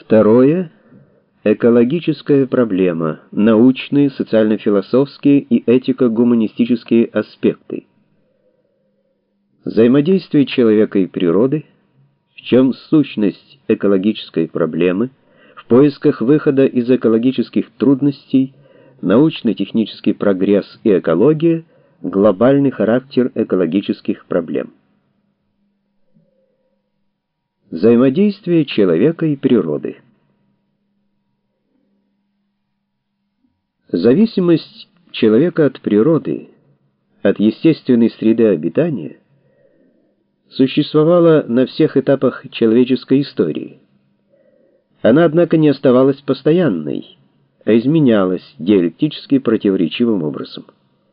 Второе. Экологическая проблема. Научные, социально-философские и этико-гуманистические аспекты. Взаимодействие человека и природы, в чем сущность экологической проблемы, в поисках выхода из экологических трудностей, научно-технический прогресс и экология, глобальный характер экологических проблем. Взаимодействие человека и природы. Зависимость человека от природы, от естественной среды обитания, существовала на всех этапах человеческой истории. Она, однако, не оставалась постоянной, а изменялась диалектически противоречивым образом.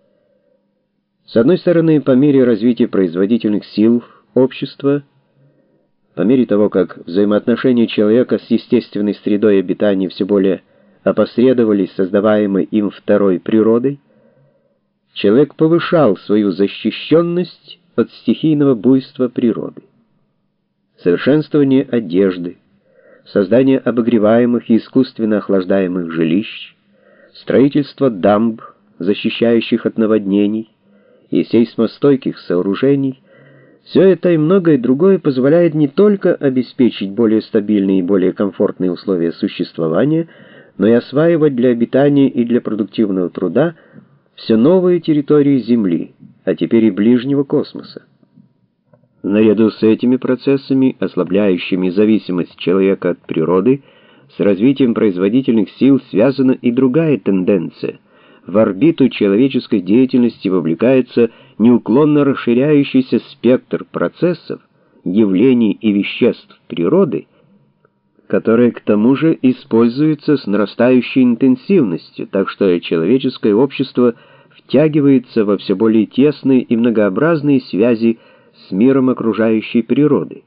С одной стороны, по мере развития производительных сил общества, по мере того, как взаимоотношения человека с естественной средой обитания все более опосредовались создаваемой им второй природой, человек повышал свою защищенность от стихийного буйства природы. Совершенствование одежды, создание обогреваемых и искусственно охлаждаемых жилищ, строительство дамб, защищающих от наводнений, и сейсмостойких сооружений, все это и многое другое позволяет не только обеспечить более стабильные и более комфортные условия существования, но и осваивать для обитания и для продуктивного труда все новые территории Земли, а теперь и ближнего космоса. Наряду с этими процессами, ослабляющими зависимость человека от природы, с развитием производительных сил связана и другая тенденция. В орбиту человеческой деятельности вовлекается неуклонно расширяющийся спектр процессов, явлений и веществ природы, которые к тому же используются с нарастающей интенсивностью, так что человеческое общество втягивается во все более тесные и многообразные связи с миром окружающей природы.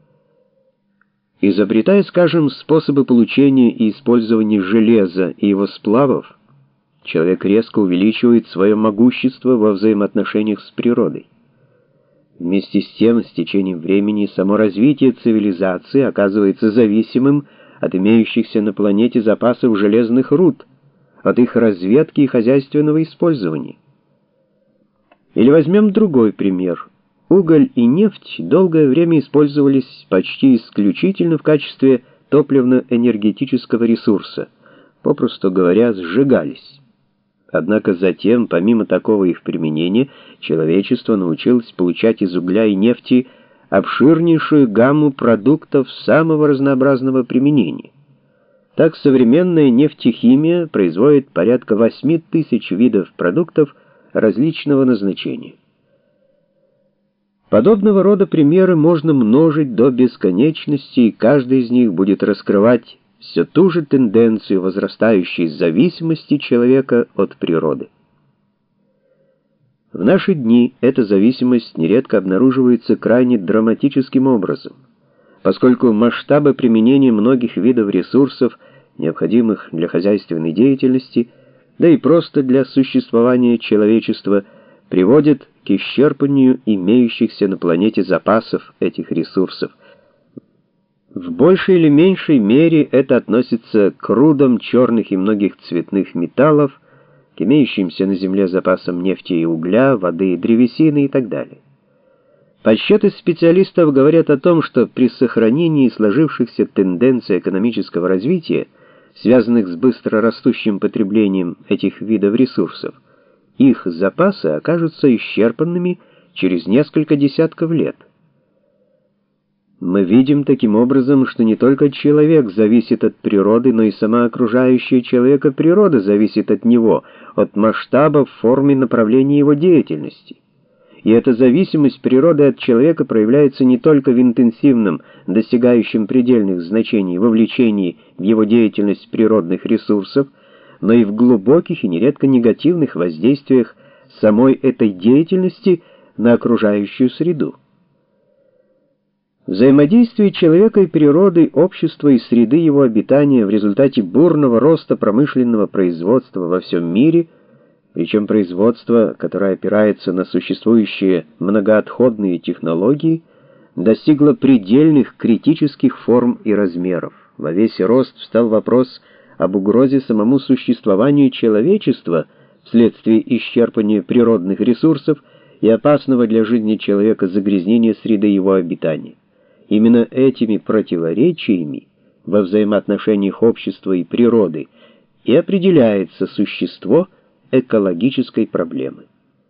Изобретая, скажем, способы получения и использования железа и его сплавов, человек резко увеличивает свое могущество во взаимоотношениях с природой. Вместе с тем, с течением времени, само развитие цивилизации оказывается зависимым от имеющихся на планете запасов железных руд, от их разведки и хозяйственного использования. Или возьмем другой пример. Уголь и нефть долгое время использовались почти исключительно в качестве топливно-энергетического ресурса, попросту говоря, сжигались. Однако затем, помимо такого их применения, человечество научилось получать из угля и нефти обширнейшую гамму продуктов самого разнообразного применения. Так современная нефтехимия производит порядка 8000 видов продуктов различного назначения. Подобного рода примеры можно множить до бесконечности, и каждый из них будет раскрывать все ту же тенденцию возрастающей зависимости человека от природы. В наши дни эта зависимость нередко обнаруживается крайне драматическим образом, поскольку масштабы применения многих видов ресурсов, необходимых для хозяйственной деятельности, да и просто для существования человечества, приводят к исчерпанию имеющихся на планете запасов этих ресурсов. В большей или меньшей мере это относится к рудам черных и многих цветных металлов, к имеющимся на Земле запасам нефти и угля, воды и древесины и так далее. Подсчеты специалистов говорят о том, что при сохранении сложившихся тенденций экономического развития, связанных с быстро растущим потреблением этих видов ресурсов, их запасы окажутся исчерпанными через несколько десятков лет. Мы видим таким образом, что не только человек зависит от природы, но и сама окружающая человека природа зависит от него, от масштаба, формы и направления его деятельности. И эта зависимость природы от человека проявляется не только в интенсивном, достигающем предельных значений вовлечении в его деятельность природных ресурсов, но и в глубоких и нередко негативных воздействиях самой этой деятельности на окружающую среду. Взаимодействие человека и природы, общества и среды его обитания в результате бурного роста промышленного производства во всем мире, причем производство, которое опирается на существующие многоотходные технологии, достигла предельных критических форм и размеров. Во весь рост встал вопрос об угрозе самому существованию человечества вследствие исчерпания природных ресурсов и опасного для жизни человека загрязнения среды его обитания. Именно этими противоречиями во взаимоотношениях общества и природы и определяется существо экологической проблемы.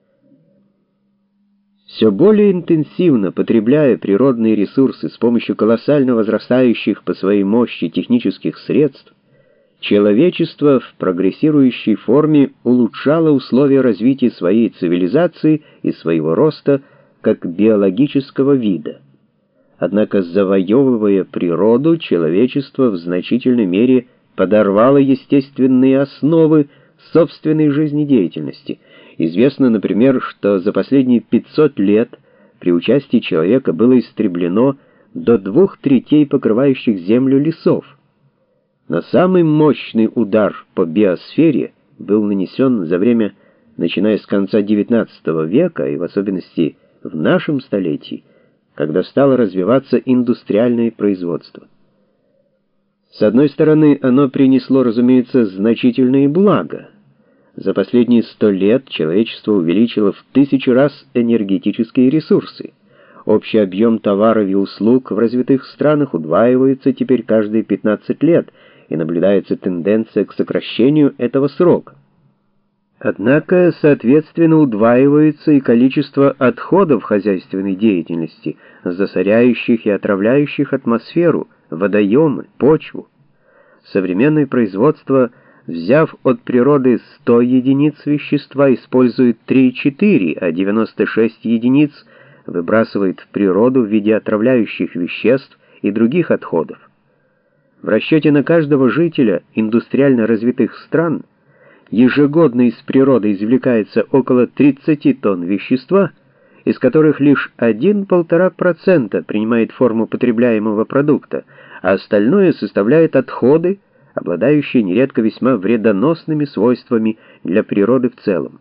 Все более интенсивно потребляя природные ресурсы с помощью колоссально возрастающих по своей мощи технических средств, человечество в прогрессирующей форме улучшало условия развития своей цивилизации и своего роста как биологического вида. Однако, завоевывая природу, человечество в значительной мере подорвало естественные основы собственной жизнедеятельности. Известно, например, что за последние 500 лет при участии человека было истреблено до 2/3 покрывающих землю лесов. Но самый мощный удар по биосфере был нанесен за время, начиная с конца XIX века, и в особенности в нашем столетии, когда стало развиваться индустриальное производство. С одной стороны, оно принесло, разумеется, значительные блага. За последние 100 лет человечество увеличило в 1000 раз энергетические ресурсы. Общий объем товаров и услуг в развитых странах удваивается теперь каждые 15 лет, и наблюдается тенденция к сокращению этого срока. Однако, соответственно, удваивается и количество отходов хозяйственной деятельности, засоряющих и отравляющих атмосферу, водоемы, почву. Современное производство, взяв от природы 100 единиц вещества, использует 3-4, а 96 единиц выбрасывает в природу в виде отравляющих веществ и других отходов. В расчете на каждого жителя индустриально развитых стран ежегодно из природы извлекается около 30 тонн вещества, из которых лишь 1–1,5% принимает форму потребляемого продукта, а остальное составляет отходы, обладающие нередко весьма вредоносными свойствами для природы в целом.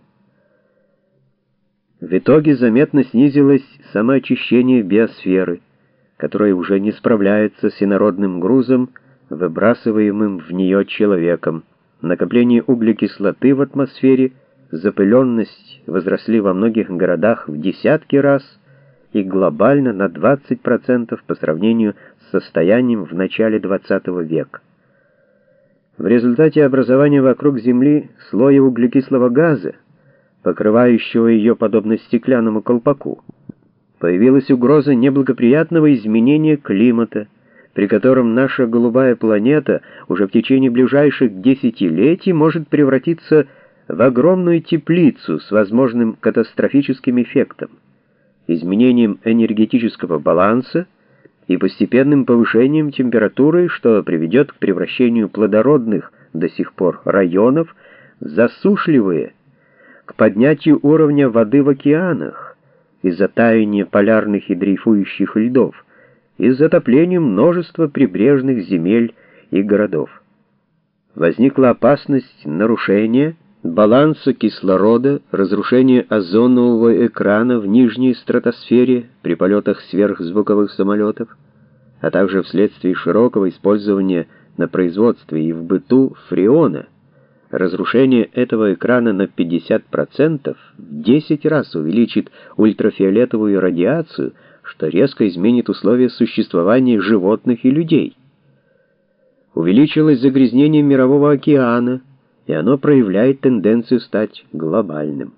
В итоге заметно снизилось самоочищение биосферы, которая уже не справляется с инородным грузом, выбрасываемым в нее человеком. Накопление углекислоты в атмосфере, запыленность возросли во многих городах в десятки раз и глобально на 20% по сравнению с состоянием в начале XX века. В результате образования вокруг Земли слоя углекислого газа, покрывающего ее подобно стеклянному колпаку, появилась угроза неблагоприятного изменения климата, при котором наша голубая планета уже в течение ближайших десятилетий может превратиться в огромную теплицу с возможным катастрофическим эффектом, изменением энергетического баланса и постепенным повышением температуры, что приведет к превращению плодородных до сих пор районов в засушливые, к поднятию уровня воды в океанах из-за таяния полярных и дрейфующих льдов, и затоплению множества прибрежных земель и городов. Возникла опасность нарушения баланса кислорода, разрушения озонового экрана в нижней стратосфере при полетах сверхзвуковых самолетов, а также вследствие широкого использования на производстве и в быту фреона. Разрушение этого экрана на 50% в 10 раз увеличит ультрафиолетовую радиацию, что резко изменит условия существования животных и людей. Увеличилось загрязнение мирового океана, и оно проявляет тенденцию стать глобальным.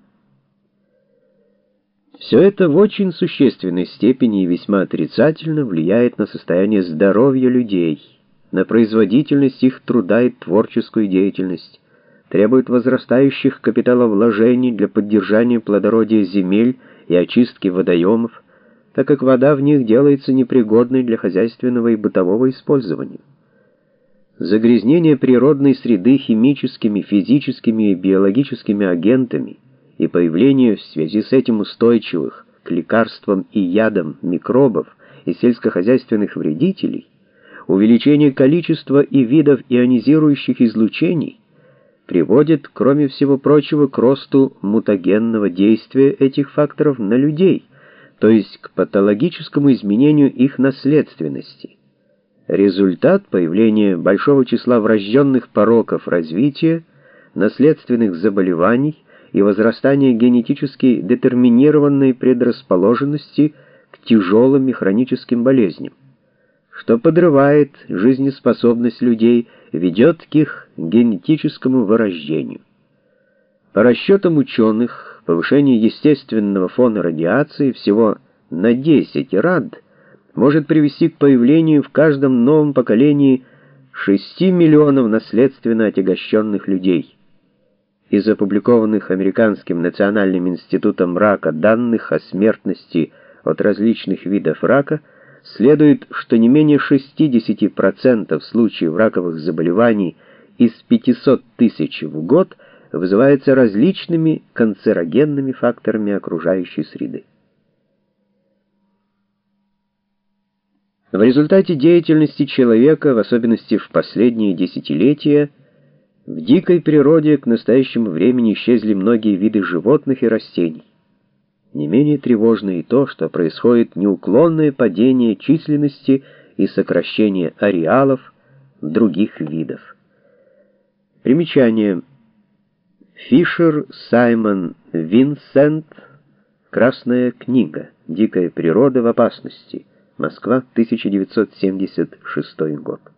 Все это в очень существенной степени и весьма отрицательно влияет на состояние здоровья людей, на производительность их труда и творческую деятельность, требует возрастающих капиталовложений для поддержания плодородия земель и очистки водоемов, так как вода в них делается непригодной для хозяйственного и бытового использования. Загрязнение природной среды химическими, физическими и биологическими агентами и появление в связи с этим устойчивых к лекарствам и ядам микробов и сельскохозяйственных вредителей, увеличение количества и видов ионизирующих излучений приводит, кроме всего прочего, к росту мутагенного действия этих факторов на людей, то есть к патологическому изменению их наследственности. Результат появления большого числа врожденных пороков развития, наследственных заболеваний и возрастания генетически детерминированной предрасположенности к тяжелым и хроническим болезням, что подрывает жизнеспособность людей, ведет к их генетическому вырождению. По расчетам ученых, повышение естественного фона радиации всего на 10 рад может привести к появлению в каждом новом поколении 6 миллионов наследственно отягощенных людей. Из опубликованных Американским национальным институтом рака данных о смертности от различных видов рака следует, что не менее 60% случаев раковых заболеваний из 500 тысяч в год вызывается различными канцерогенными факторами окружающей среды. В результате деятельности человека, в особенности в последние десятилетия, в дикой природе к настоящему времени исчезли многие виды животных и растений. Не менее тревожно и то, что происходит неуклонное падение численности и сокращение ареалов других видов. Примечание. Фишер Саймон Винсент. Красная книга. Дикая природа в опасности. Москва, 1976 год.